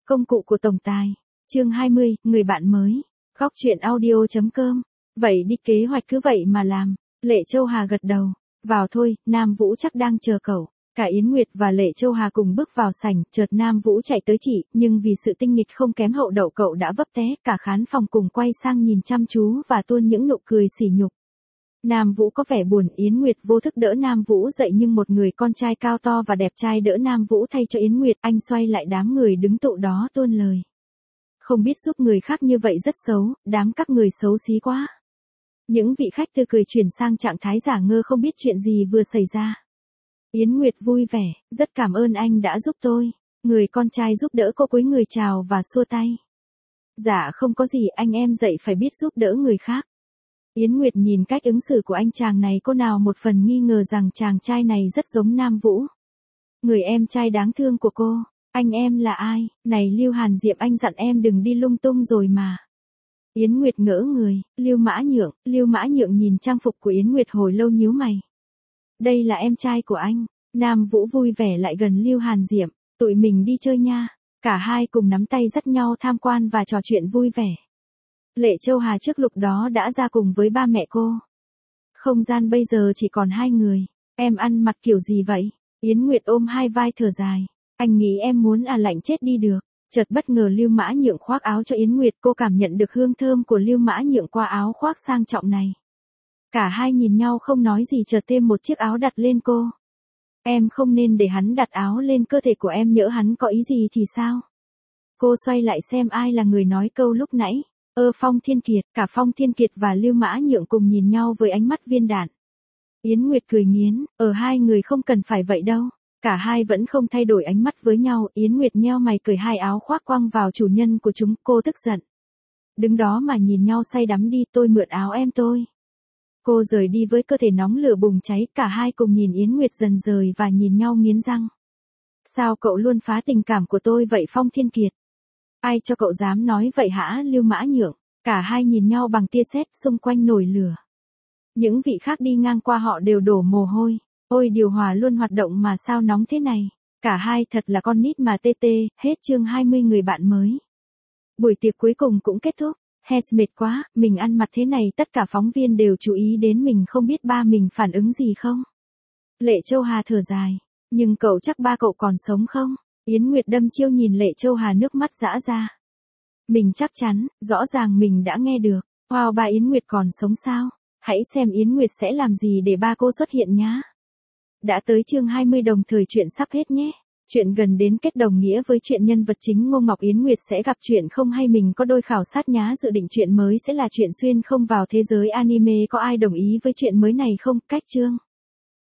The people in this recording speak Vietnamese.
Công cụ của tổng tài. Chương 20, người bạn mới. Góc truyện audio.com. Vậy đi, kế hoạch cứ vậy mà làm. Lệ Châu Hà gật đầu. Vào thôi, Nam Vũ chắc đang chờ cậu. Cả Yến Nguyệt và Lệ Châu Hà cùng bước vào sảnh, chợt Nam Vũ chạy tới chị, nhưng vì sự tinh nghịch không kém hậu đậu cậu đã vấp té, cả khán phòng cùng quay sang nhìn chăm chú và tuôn những nụ cười sỉ nhục. Nam Vũ có vẻ buồn, Yến Nguyệt vô thức đỡ Nam Vũ dậy nhưng một người con trai cao to và đẹp trai đỡ Nam Vũ thay cho Yến Nguyệt, anh xoay lại đám người đứng tụ đó tuôn lời. Không biết giúp người khác như vậy rất xấu, đám các người xấu xí quá. Những vị khách tươi cười chuyển sang trạng thái giả ngơ không biết chuyện gì vừa xảy ra. Yến Nguyệt vui vẻ, rất cảm ơn anh đã giúp tôi. Người con trai giúp đỡ cô cúi người chào và xua tay. Dạ không có gì, anh em dậy phải biết giúp đỡ người khác. Yến Nguyệt nhìn cách ứng xử của anh chàng này, cô nào một phần nghi ngờ rằng chàng trai này rất giống Nam Vũ. Người em trai đáng thương của cô, anh em là ai? Này Lưu Hàn Diệm, anh dặn em đừng đi lung tung rồi mà. Yến Nguyệt ngỡ người, Lưu Mã Nhượng nhìn trang phục của Yến Nguyệt hồi lâu nhíu mày. Đây là em trai của anh. Nam Vũ vui vẻ lại gần Lưu Hàn Diệm, tụi mình đi chơi nha. Cả hai cùng nắm tay dắt nhau tham quan và trò chuyện vui vẻ. Lệ Châu Hà trước lúc đó đã ra cùng với ba mẹ cô. Không gian bây giờ chỉ còn hai người. Em ăn mặc kiểu gì vậy? Yến Nguyệt ôm hai vai thở dài. Anh nghĩ em muốn lạnh chết đi được. Chợt bất ngờ Lưu Mã Nhượng khoác áo cho Yến Nguyệt, cô cảm nhận được hương thơm của Lưu Mã Nhượng qua áo khoác sang trọng này. Cả hai nhìn nhau không nói gì, chợt thêm một chiếc áo đặt lên cô. Em không nên để hắn đặt áo lên cơ thể của em, nhỡ hắn có ý gì thì sao? Cô xoay lại xem ai là người nói câu lúc nãy. Phong Thiên Kiệt. Cả Phong Thiên Kiệt và Lưu Mã Nhượng cùng nhìn nhau với ánh mắt viên đạn. Yến Nguyệt cười nghiến, hai người không cần phải vậy đâu. Cả hai vẫn không thay đổi ánh mắt với nhau. Yến Nguyệt nheo mày cởi hai áo khoác quăng vào chủ nhân của chúng, cô tức giận. Đứng đó mà nhìn nhau say đắm đi, tôi mượn áo em tôi. Cô rời đi với cơ thể nóng lửa bùng cháy, cả hai cùng nhìn Yến Nguyệt dần rời và nhìn nhau nghiến răng. Sao cậu luôn phá tình cảm của tôi vậy Phong Thiên Kiệt? Ai cho cậu dám nói vậy hả Lưu Mã Nhượng? Cả hai nhìn nhau bằng tia sét, xung quanh nổi lửa. Những vị khác đi ngang qua họ đều đổ mồ hôi. Ôi điều hòa luôn hoạt động mà sao nóng thế này? Cả hai thật là con nít mà tê tê. Hết chương 20 người bạn mới. Buổi tiệc cuối cùng cũng kết thúc. Mệt quá, mình ăn mặc thế này tất cả phóng viên đều chú ý đến mình, không biết ba mình phản ứng gì không? Lệ Châu Hà thở dài. Nhưng cậu chắc ba cậu còn sống không? Yến Nguyệt đâm chiêu nhìn Lệ Châu Hà, nước mắt giã ra. Mình chắc chắn, rõ ràng mình đã nghe được. Wow, ba Yến Nguyệt còn sống sao? Hãy xem Yến Nguyệt sẽ làm gì để ba cô xuất hiện nhá. Đã tới chương 20 đồng thời chuyện sắp hết nhé. Chuyện gần đến kết đồng nghĩa với chuyện nhân vật chính Ngô Ngọc Yến Nguyệt sẽ gặp chuyện không hay, mình có đôi khảo sát nhá. Dự định chuyện mới sẽ là chuyện xuyên không vào thế giới anime, có ai đồng ý với chuyện mới này không? Cách chương